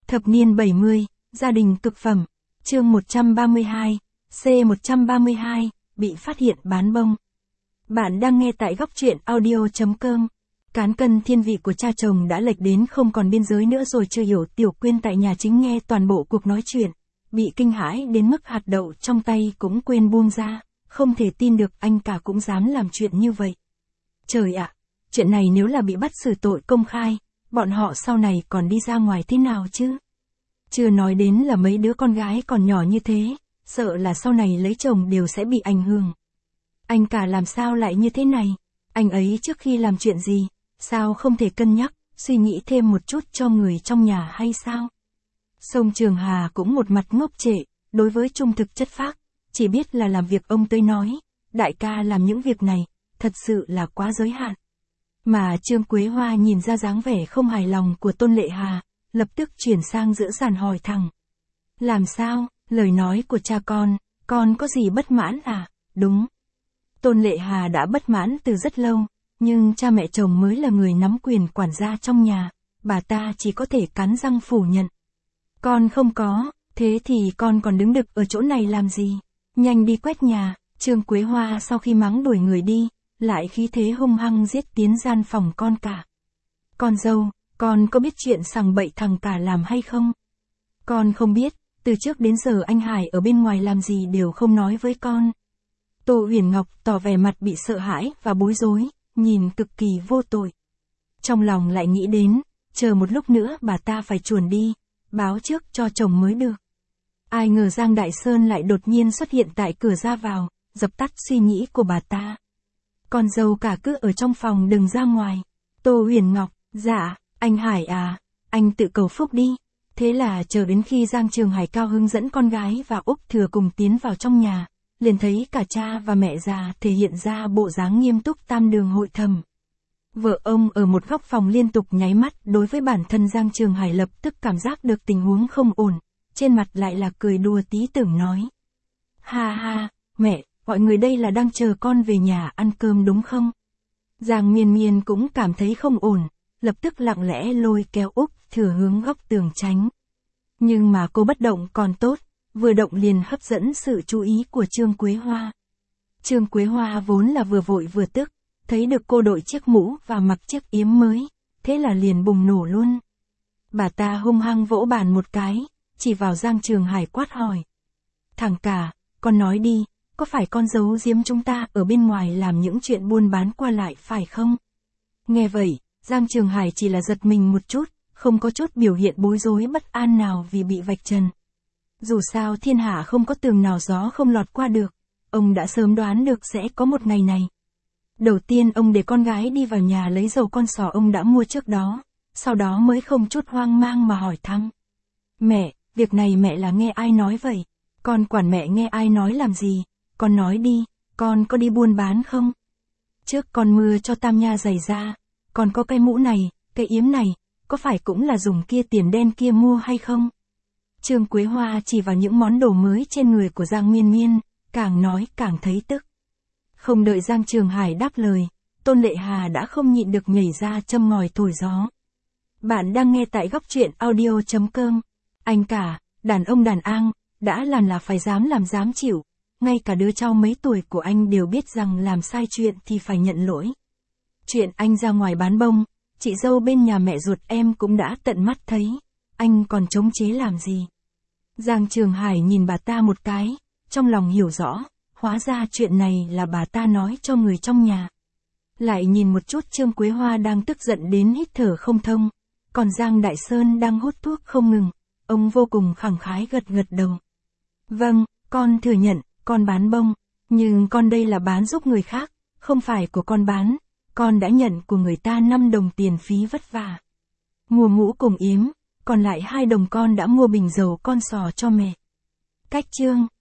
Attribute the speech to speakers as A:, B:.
A: Thập niên 70, gia đình cực phẩm. Chương 132, C132, bị phát hiện bán bông. Bạn đang nghe tại góc truyện audio.com. Cán cân thiên vị của cha chồng đã lệch đến không còn biên giới nữa rồi, chưa hiểu Tiểu Quyên tại nhà chính nghe toàn bộ cuộc nói chuyện, bị kinh hãi đến mức hạt đậu trong tay cũng quên buông ra, không thể tin được anh cả cũng dám làm chuyện như vậy. Trời ạ, chuyện này nếu là bị bắt xử tội công khai, bọn họ sau này còn đi ra ngoài thế nào chứ? Chưa nói đến là mấy đứa con gái còn nhỏ như thế, sợ là sau này lấy chồng đều sẽ bị ảnh hưởng. Anh cả làm sao lại như thế này? Anh ấy trước khi làm chuyện gì, sao không thể cân nhắc, suy nghĩ thêm một chút cho người trong nhà hay sao? Sông Trường Hà cũng một mặt ngốc trệ, đối với trung thực chất phác, chỉ biết là làm việc ông tới nói, đại ca làm những việc này, thật sự là quá giới hạn. Mà Trương Quế Hoa nhìn ra dáng vẻ không hài lòng của Tôn Lệ Hà, lập tức chuyển sang giữa sàn hỏi thẳng. Làm sao, lời nói của cha con có gì bất mãn à? Đúng. Tôn Lệ Hà đã bất mãn từ rất lâu, nhưng cha mẹ chồng mới là người nắm quyền quản gia trong nhà, bà ta chỉ có thể cắn răng phủ nhận. Con không có, thế thì con còn đứng đực ở chỗ này làm gì? Nhanh đi quét nhà. Trương Quế Hoa sau khi mắng đuổi người đi, lại khí thế hung hăng giết tiến gian phòng con cả. Con dâu, con có biết chuyện sằng bậy thằng cả làm hay không? Con không biết, từ trước đến giờ anh Hải ở bên ngoài làm gì đều không nói với con. Tô Huyền Ngọc tỏ vẻ mặt bị sợ hãi và bối rối, nhìn cực kỳ vô tội. Trong lòng lại nghĩ đến, chờ một lúc nữa bà ta phải chuồn đi, báo trước cho chồng mới được. Ai ngờ Giang Đại Sơn lại đột nhiên xuất hiện tại cửa ra vào, dập tắt suy nghĩ của bà ta. Con dâu cả cứ ở trong phòng đừng ra ngoài. Tô Huyền Ngọc, dạ, anh Hải à, anh tự cầu phúc đi. Thế là chờ đến khi Giang Trường Hải cao hứng dẫn con gái và Úc Thừa cùng tiến vào trong nhà, liền thấy cả cha và mẹ già thể hiện ra bộ dáng nghiêm túc tam đường hội thầm. Vợ ông ở một góc phòng liên tục nháy mắt đối với bản thân Giang Trường Hải, lập tức cảm giác được tình huống không ổn, trên mặt lại là cười đùa tí tưởng nói. Ha ha, mẹ, mọi người đây là đang chờ con về nhà ăn cơm đúng không? Giang Miên Miên cũng cảm thấy không ổn, lập tức lặng lẽ lôi kéo Úc Thừa hướng góc tường tránh. Nhưng mà cô bất động còn tốt, vừa động liền hấp dẫn sự chú ý của Trương Quế Hoa. Trương Quế Hoa vốn là vừa vội vừa tức, thấy được cô đội chiếc mũ và mặc chiếc yếm mới, thế là liền bùng nổ luôn. Bà ta hung hăng vỗ bàn một cái, chỉ vào Giang Trường Hải quát hỏi. Thằng cả, con nói đi, có phải con giấu giếm chúng ta ở bên ngoài làm những chuyện buôn bán qua lại phải không? Nghe vậy, Giang Trường Hải chỉ là giật mình một chút, không có chút biểu hiện bối rối bất an nào vì bị vạch trần. Dù sao thiên hạ không có tường nào gió không lọt qua được, ông đã sớm đoán được sẽ có một ngày này. Đầu tiên ông để con gái đi vào nhà lấy dầu con sò ông đã mua trước đó, sau đó mới không chút hoang mang mà hỏi thăm. Mẹ, việc này mẹ là nghe ai nói vậy? Con quản mẹ nghe ai nói làm gì? Con nói đi, con có đi buôn bán không? Trước con mưa cho Tam Nha giày ra, còn có cái mũ này, cái yếm này, có phải cũng là dùng kia tiền đen kia mua hay không? Trương Quế Hoa chỉ vào những món đồ mới trên người của Giang Miên Miên, càng nói càng thấy tức. Không đợi Giang Trường Hải đáp lời, Tôn Lệ Hà đã không nhịn được nhảy ra châm ngòi thổi gió. Bạn đang nghe tại góc truyện audio.com. Anh cả, đàn ông đàn an, đã là phải dám làm dám chịu, ngay cả đứa cháu mấy tuổi của anh đều biết rằng làm sai chuyện thì phải nhận lỗi. Chuyện anh ra ngoài bán bông, chị dâu bên nhà mẹ ruột em cũng đã tận mắt thấy, anh còn chống chế làm gì? Giang Trường Hải nhìn bà ta một cái, trong lòng hiểu rõ, hóa ra chuyện này là bà ta nói cho người trong nhà. Lại nhìn một chút Trương Quế Hoa đang tức giận đến hít thở không thông, còn Giang Đại Sơn đang hút thuốc không ngừng, ông vô cùng khẳng khái gật đầu. Vâng, con thừa nhận, con bán bông, nhưng con đây là bán giúp người khác, không phải của con bán, con đã nhận của người ta 5 đồng tiền phí vất vả. Mua mũ cùng yếm, còn lại 2 đồng con đã mua bình dầu con sò cho mẹ. Cách chương.